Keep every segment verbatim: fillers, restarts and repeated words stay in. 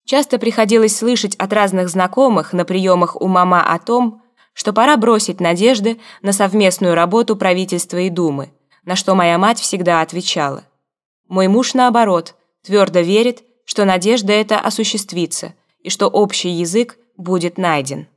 Часто приходилось слышать от разных знакомых на приемах у мама о том, что пора бросить надежды на совместную работу правительства и Думы, на что моя мать всегда отвечала: «Мой муж, наоборот, твердо верит, что надежда эта осуществится и что общий язык будет найден».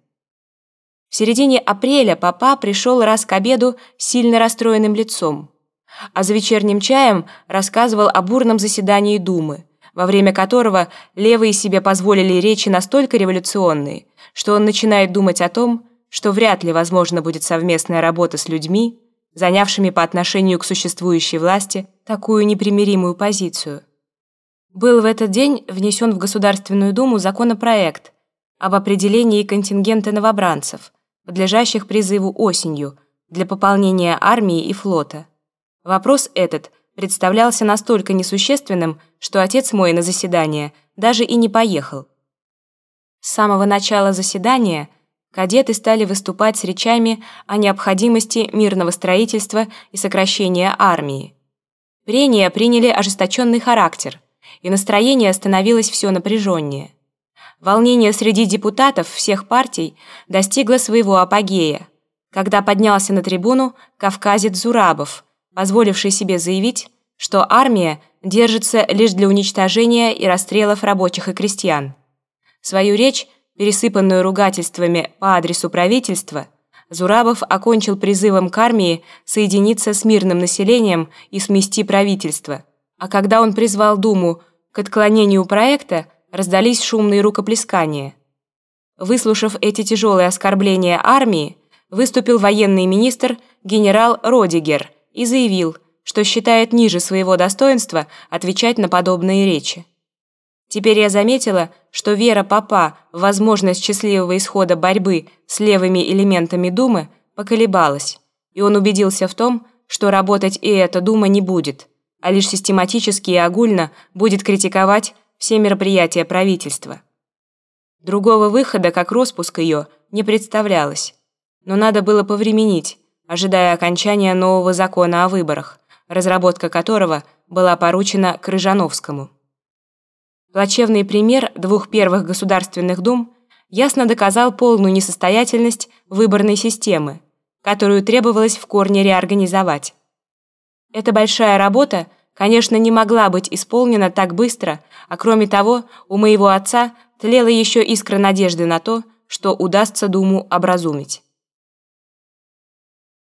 В середине апреля папа пришел раз к обеду с сильно расстроенным лицом, а за вечерним чаем рассказывал о бурном заседании Думы, во время которого левые себе позволили речи настолько революционные, что он начинает думать о том, что вряд ли возможна будет совместная работа с людьми, занявшими по отношению к существующей власти такую непримиримую позицию. Был в этот день внесен в Государственную Думу законопроект об определении контингента новобранцев, подлежащих призыву осенью, для пополнения армии и флота. Вопрос этот представлялся настолько несущественным, что отец мой на заседание даже и не поехал. С самого начала заседания кадеты стали выступать с речами о необходимости мирного строительства и сокращения армии. Прения приняли ожесточенный характер, и настроение становилось все напряженнее. Волнение среди депутатов всех партий достигло своего апогея, когда поднялся на трибуну кавказец Зурабов, позволивший себе заявить, что армия держится лишь для уничтожения и расстрелов рабочих и крестьян. Свою речь, пересыпанную ругательствами по адресу правительства, Зурабов окончил призывом к армии соединиться с мирным населением и смести правительство, а когда он призвал Думу к отклонению проекта, раздались шумные рукоплескания. Выслушав эти тяжелые оскорбления армии, выступил военный министр генерал Родигер и заявил, что считает ниже своего достоинства отвечать на подобные речи. Теперь я заметила, что вера папа в возможность счастливого исхода борьбы с левыми элементами Думы поколебалась, и он убедился в том, что работать и эта Дума не будет, а лишь систематически и огульно будет критиковать все мероприятия правительства. Другого выхода, как распуск ее, не представлялось, но надо было повременить, ожидая окончания нового закона о выборах, разработка которого была поручена Крыжановскому. Плачевный пример двух первых государственных дум ясно доказал полную несостоятельность выборной системы, которую требовалось в корне реорганизовать. Эта большая работа, конечно, не могла быть исполнена так быстро, а кроме того, у моего отца тлела еще искра надежды на то, что удастся Думу образумить.